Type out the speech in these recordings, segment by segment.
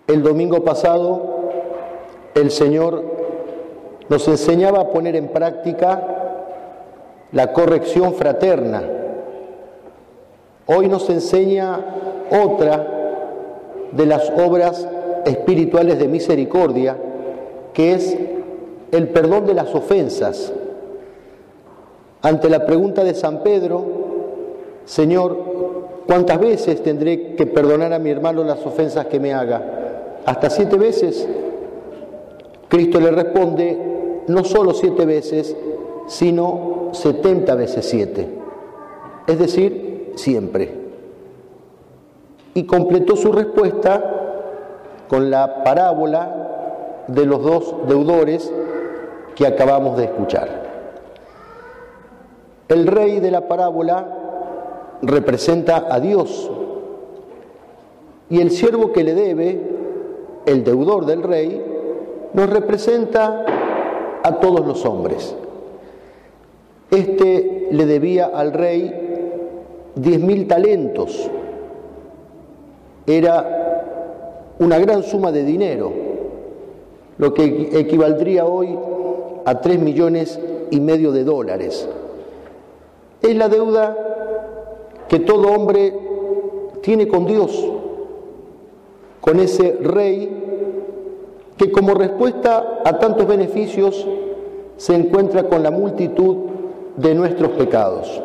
El domingo pasado el Señor nos enseñaba a poner en práctica la corrección fraterna. Hoy nos enseña otra de las obras espirituales de misericordia, que es el perdón de las ofensas. Ante la pregunta de San Pedro, Señor, ¿cuántas veces tendré que perdonar a mi hermano las ofensas que me haga? ¿Hasta 7 veces? Cristo le responde, no solo 7 veces, sino 70 veces 7. Es decir, siempre. Y completó su respuesta con la parábola de los 2 deudores que acabamos de escuchar. El rey de la parábola representa a Dios y el siervo que le debe, el deudor del rey, nos representa a todos los hombres. Este le debía al rey 10.000 talentos. Era una gran suma de dinero, lo que equivaldría hoy a 3,5 millones de dólares. Es la deuda que todo hombre tiene con Dios, con ese rey que como respuesta a tantos beneficios se encuentra con la multitud de nuestros pecados.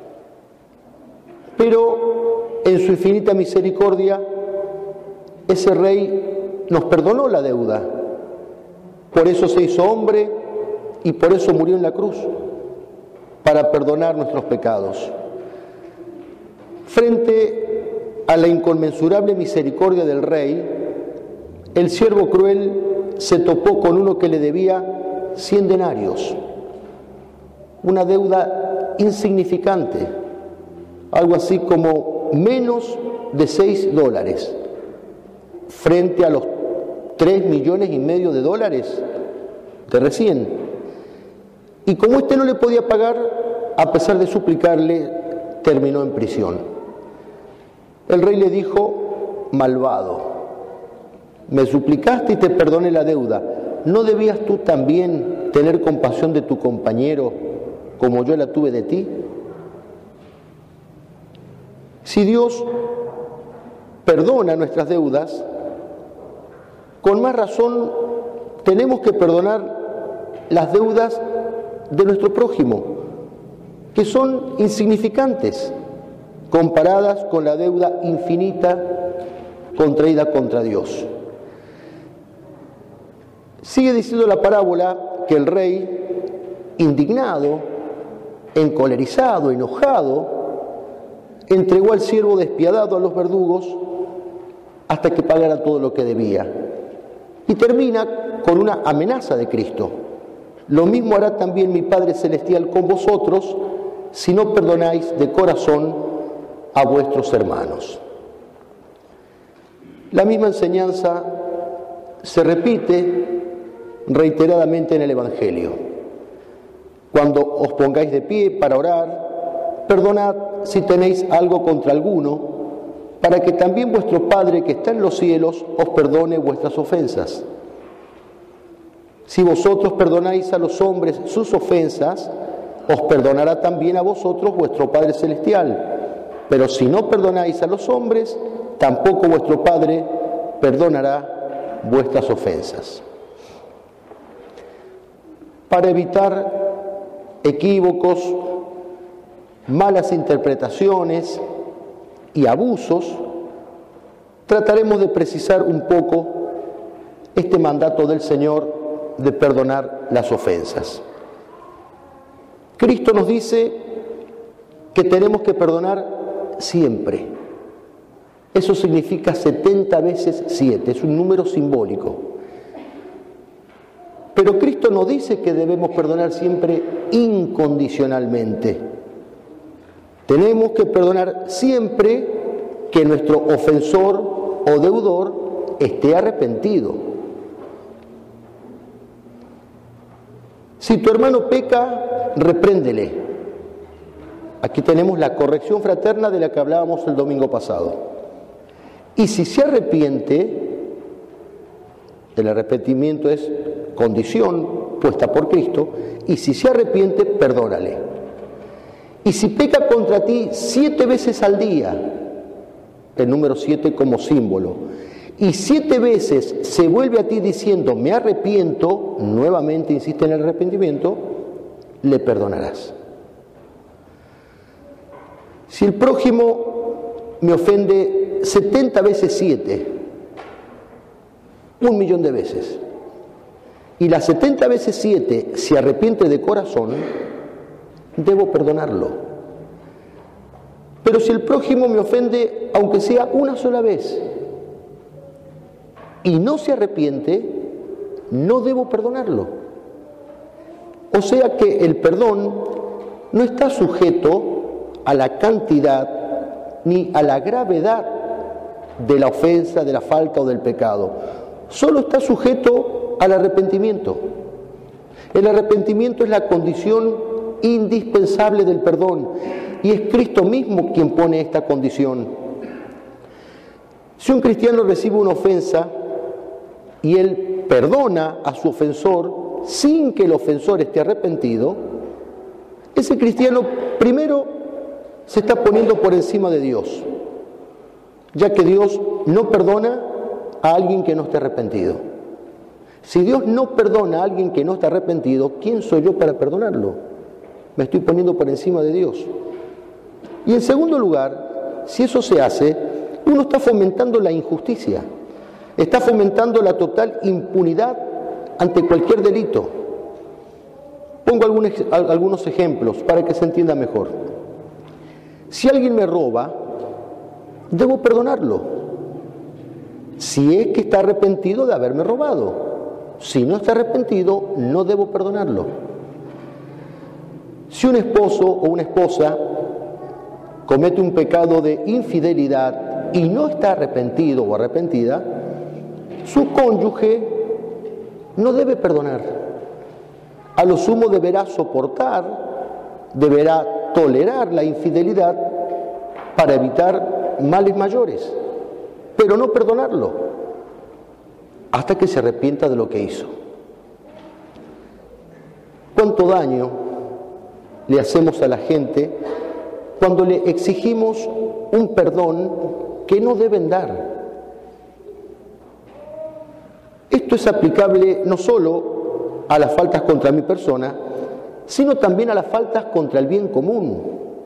Pero en su infinita misericordia, ese rey nos perdonó la deuda. Por eso se hizo hombre y por eso murió en la cruz, para perdonar nuestros pecados. Frente a la inconmensurable misericordia del rey, el siervo cruel se topó con uno que le debía 100 denarios, una deuda insignificante, algo así como menos de 6 dólares, frente a los 3,5 millones de dólares de recién. Y como este no le podía pagar, a pesar de suplicarle, terminó en prisión. El rey le dijo, malvado, me suplicaste y te perdoné la deuda. ¿No debías tú también tener compasión de tu compañero como yo la tuve de ti? Si Dios perdona nuestras deudas, con más razón tenemos que perdonar las deudas de nuestro prójimo, que son insignificantes comparadas con la deuda infinita contraída contra Dios. Sigue diciendo la parábola que el rey, indignado, encolerizado, enojado, entregó al siervo despiadado a los verdugos hasta que pagara todo lo que debía. Y termina con una amenaza de Cristo. Lo mismo hará también mi Padre Celestial con vosotros si no perdonáis de corazón a vuestros hermanos. La misma enseñanza se repite reiteradamente en el Evangelio. Cuando os pongáis de pie para orar, perdonad si tenéis algo contra alguno, para que también vuestro Padre que está en los cielos os perdone vuestras ofensas. Si vosotros perdonáis a los hombres sus ofensas, os perdonará también a vosotros vuestro Padre Celestial. Pero si no perdonáis a los hombres, tampoco vuestro Padre perdonará vuestras ofensas. Para evitar equívocos, malas interpretaciones y abusos, trataremos de precisar un poco este mandato del Señor de perdonar las ofensas. Cristo nos dice que tenemos que perdonar siempre. Eso significa 70 veces 7, es un número simbólico. Pero Cristo no dice que debemos perdonar siempre incondicionalmente. Tenemos que perdonar siempre que nuestro ofensor o deudor esté arrepentido. Si tu hermano peca, repréndele. Aquí tenemos la corrección fraterna de la que hablábamos el domingo pasado. Y si se arrepiente, El arrepentimiento es condición puesta por Cristo, y si se arrepiente, perdónale. Y si peca contra ti 7 veces al día, el número 7 como símbolo, y 7 veces se vuelve a ti diciendo, me arrepiento, nuevamente insiste en el arrepentimiento, le perdonarás. Si el prójimo me ofende 70 veces 7, 1.000.000 de veces, y las 70 veces 7 se arrepiente de corazón, debo perdonarlo. Pero si el prójimo me ofende, aunque sea una sola vez, y no se arrepiente, no debo perdonarlo. O sea que el perdón no está sujeto a la cantidad ni a la gravedad de la ofensa, de la falta o del pecado. Solo está sujeto al arrepentimiento. El arrepentimiento es la condición indispensable del perdón, y es Cristo mismo quien pone esta condición. Si un cristiano recibe una ofensa y él perdona a su ofensor sin que el ofensor esté arrepentido, ese cristiano primero se está poniendo por encima de Dios, ya que Dios no perdona a alguien que no esté arrepentido. Si Dios no perdona a alguien que no está arrepentido, ¿quién soy yo para perdonarlo? Me estoy poniendo por encima de Dios. Y en segundo lugar, si eso se hace, uno está fomentando la injusticia, está fomentando la total impunidad ante cualquier delito. Pongo algunos ejemplos para que se entienda mejor. Si alguien me roba, debo perdonarlo, si es que está arrepentido de haberme robado. Si no está arrepentido, no debo perdonarlo. Si un esposo o una esposa comete un pecado de infidelidad y no está arrepentido o arrepentida, su cónyuge no debe perdonar. A lo sumo deberá soportar, deberá tolerar la infidelidad para evitar males mayores, pero no perdonarlo hasta que se arrepienta de lo que hizo. ¿Cuánto daño le hacemos a la gente cuando le exigimos un perdón que no deben dar? Esto es aplicable no solo a las faltas contra mi persona, sino también a las faltas contra el bien común,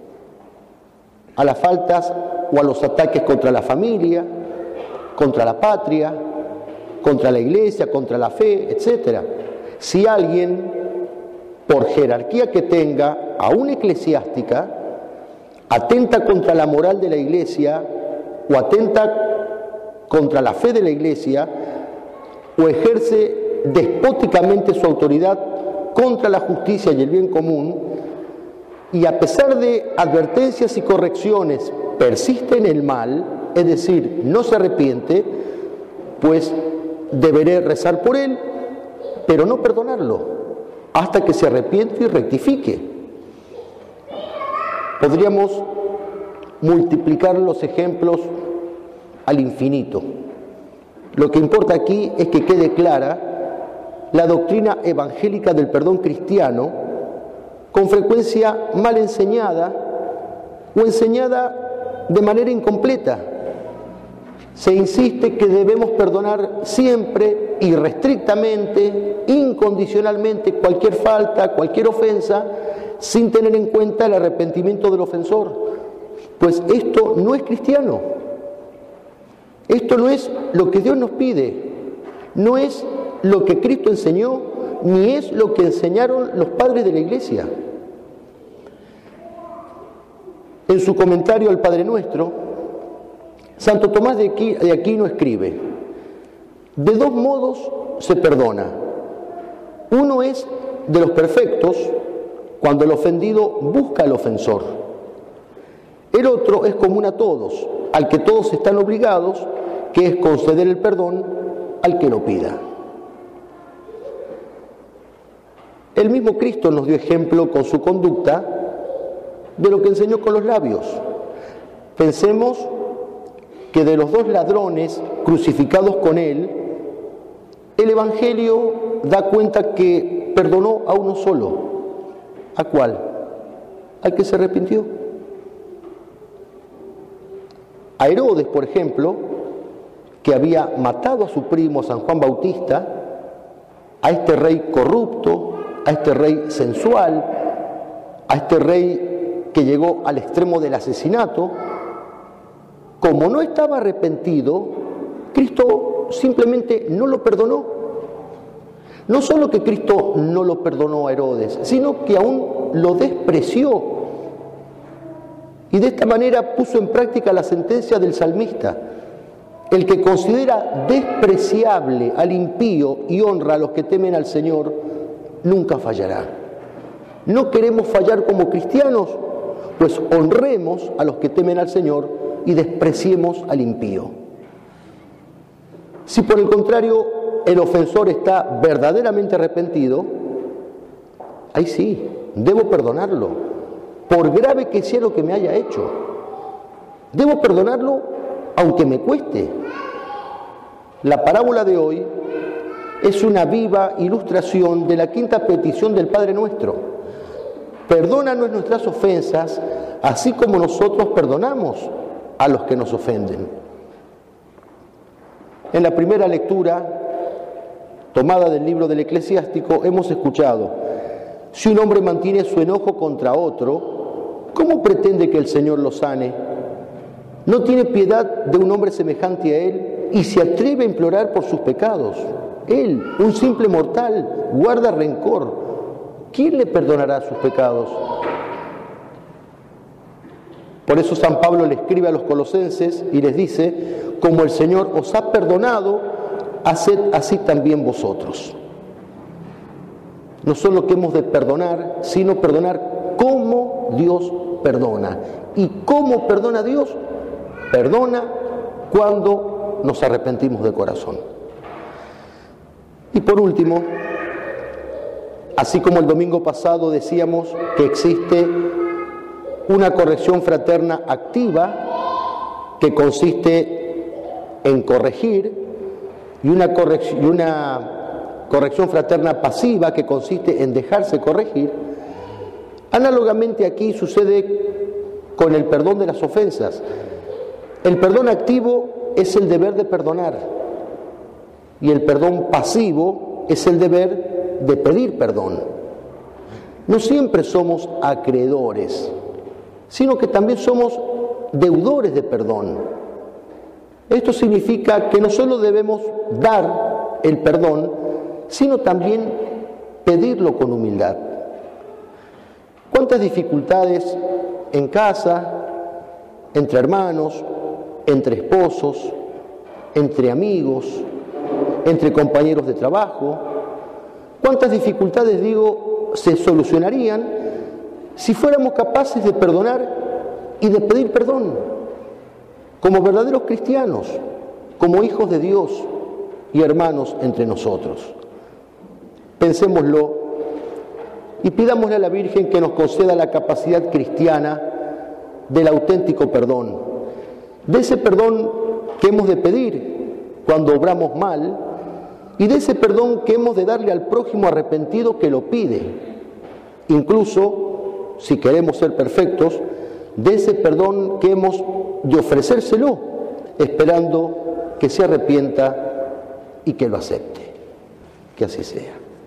a las faltas o a los ataques contra la familia, contra la patria, contra la iglesia, contra la fe, etc. Si alguien, por jerarquía que tenga, aún eclesiástica, atenta contra la moral de la iglesia o atenta contra la fe de la iglesia o ejerce despóticamente su autoridad contra la justicia y el bien común, y a pesar de advertencias y correcciones persiste en el mal, es decir, no se arrepiente, pues deberé rezar por él, pero no perdonarlo, hasta que se arrepiente y rectifique. Podríamos multiplicar los ejemplos al infinito. Lo que importa aquí es que quede clara la doctrina evangélica del perdón cristiano, con frecuencia mal enseñada o enseñada de manera incompleta. Se insiste que debemos perdonar siempre, irrestrictamente, incondicionalmente, cualquier falta, cualquier ofensa, sin tener en cuenta el arrepentimiento del ofensor. Pues esto no es cristiano. Esto no es lo que Dios nos pide. No es lo que Cristo enseñó, ni es lo que enseñaron los padres de la Iglesia. En su comentario al Padre Nuestro, Santo Tomás de Aquino escribe: de dos modos se perdona. Uno es de los perfectos, cuando el ofendido busca al ofensor. El otro es común a todos, al que todos están obligados, que es conceder el perdón al que lo pida. El mismo Cristo nos dio ejemplo con su conducta de lo que enseñó con los labios. Pensemos que de los 2 ladrones crucificados con él, El Evangelio da cuenta que perdonó a uno solo. ¿A cuál? Al que se arrepintió. A Herodes, por ejemplo, que había matado a su primo San Juan Bautista, a este rey corrupto, a este rey sensual, a este rey que llegó al extremo del asesinato, como no estaba arrepentido, Cristo simplemente no lo perdonó. No solo que Cristo no lo perdonó a Herodes, sino que aún lo despreció. Y de esta manera puso en práctica la sentencia del salmista: el que considera despreciable al impío y honra a los que temen al Señor, nunca fallará. ¿No queremos fallar como cristianos? Pues honremos a los que temen al Señor y despreciemos al impío. Si por el contrario el ofensor está verdaderamente arrepentido, ahí sí, debo perdonarlo, por grave que sea lo que me haya hecho. Debo perdonarlo aunque me cueste. La parábola de hoy es una viva ilustración de la quinta petición del Padre Nuestro. Perdónanos nuestras ofensas, así como nosotros perdonamos a los que nos ofenden. En la primera lectura, tomada del libro del Eclesiástico, hemos escuchado: si un hombre mantiene su enojo contra otro, ¿cómo pretende que el Señor lo sane? No tiene piedad de un hombre semejante a él y se atreve a implorar por sus pecados. Él, un simple mortal, guarda rencor. ¿Quién le perdonará sus pecados? Por eso San Pablo le escribe a los colosenses y les dice: como el Señor os ha perdonado, haced así también vosotros. No solo que hemos de perdonar, sino perdonar como Dios perdona. ¿Y cómo perdona Dios? Perdona cuando nos arrepentimos de corazón. Y por último, así como el domingo pasado decíamos que existe una corrección fraterna activa que consiste en corregir, y una corrección fraterna pasiva que consiste en dejarse corregir, análogamente aquí sucede con el perdón de las ofensas. El perdón activo es el deber de perdonar y el perdón pasivo es el deber de pedir perdón. No siempre somos acreedores, sino que también somos deudores de perdón. Esto significa que no solo debemos dar el perdón, sino también pedirlo con humildad. ¿Cuántas dificultades en casa, entre hermanos, entre esposos, entre amigos, entre compañeros de trabajo? ¿Cuántas dificultades, se solucionarían si fuéramos capaces de perdonar y de pedir perdón, como verdaderos cristianos, como hijos de Dios y hermanos entre nosotros? Pensémoslo y pidámosle a la Virgen que nos conceda la capacidad cristiana del auténtico perdón, de ese perdón que hemos de pedir cuando obramos mal y de ese perdón que hemos de darle al prójimo arrepentido que lo pide, incluso, si queremos ser perfectos, de ese perdón que hemos de ofrecérselo, esperando que se arrepienta y que lo acepte. Que así sea.